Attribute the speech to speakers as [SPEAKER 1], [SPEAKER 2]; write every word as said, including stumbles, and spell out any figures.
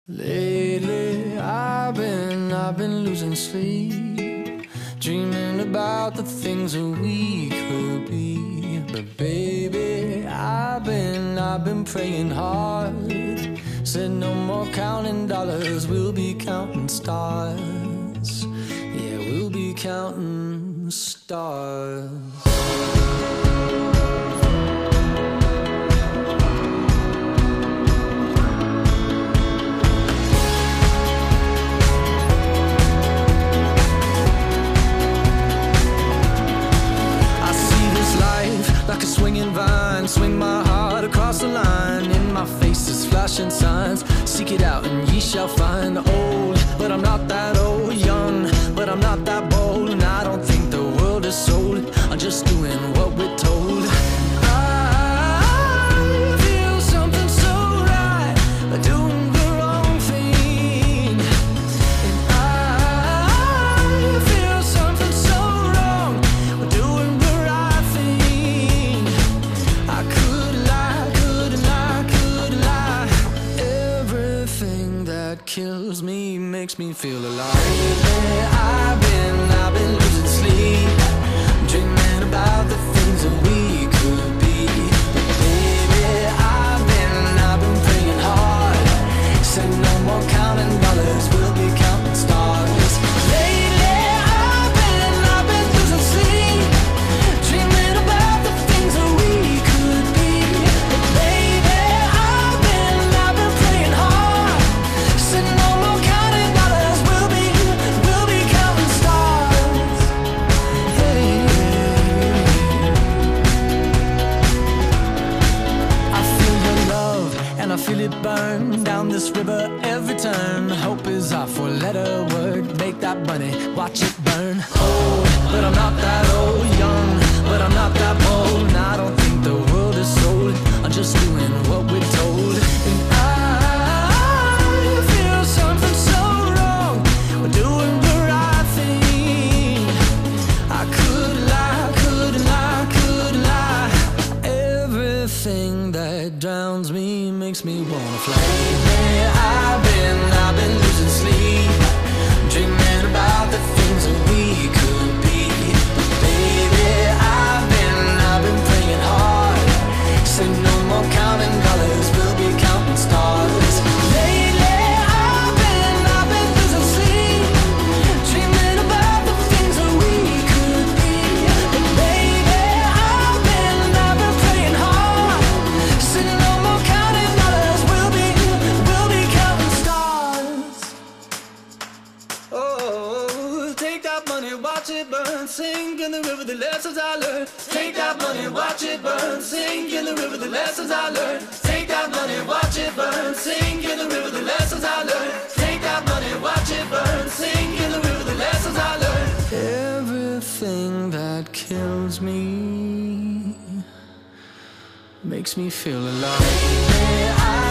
[SPEAKER 1] Lately, I've been, I've been losing sleep, dreaming about the things that we could be. But baby, I've been, I've been praying hard. Said no more counting dollars, we'll be counting stars. Yeah, we'll be counting stars. Like a swinging vine, swing my heart across the line. In my face is flashing signs. Seek it out and ye shall find. Old, but I'm not that old. Young, but I'm not that bold. And I don't think the world is sold. I'm just doing what we're told. I feel something so right, doing the wrong thing. And I feel something so wrong, doing the right thing. I could lie, could lie, could lie. Everything that kills me makes me feel alive. Lately, I've been, I've been losing sleep, dreaming about the things that we could be. Baby, I've been, I've been praying hard. Said no more counting dollars, we'll be counting stars. Lately, I've been, I've been losing sleep, dreaming about the things that we could be. But baby, I've been, I've been praying hard. Said no more counting dollars, we'll be, we'll be counting stars. Hey. I feel your love and I feel it burn down this river every turn. Hope is our four-letter word. Make that money, watch it burn. Old, but I'm not that old. Young, but I'm not that bold. And I don't think the world is sold. I'm just doing what we're told. And I feel something so wrong. We're doing the right thing. I could lie, could lie, could lie. Everything that drowns me makes me wanna fly. Lately, I've been, I've been losing sleep, dreaming about the things that we could be. But baby, I've been, I've been praying hard. Said no more counting dollars, we'll be counting stars. Lately, I've been, I've been losing sleep, dreaming about the things that we could be. But baby, I've been, I've been praying hard. Said no more counting dollars, we'll be, we'll be counting stars. Oh, take that money, watch it burn, sink in the river, the lessons I learned. Take that money, watch it burn, sink in the river, the lessons I learned. Take that money, watch it burn, sink in the river, the lessons I learned. Take that money, watch it burn, sink in the river, the lessons I learned. Everything that kills me makes me feel alive. I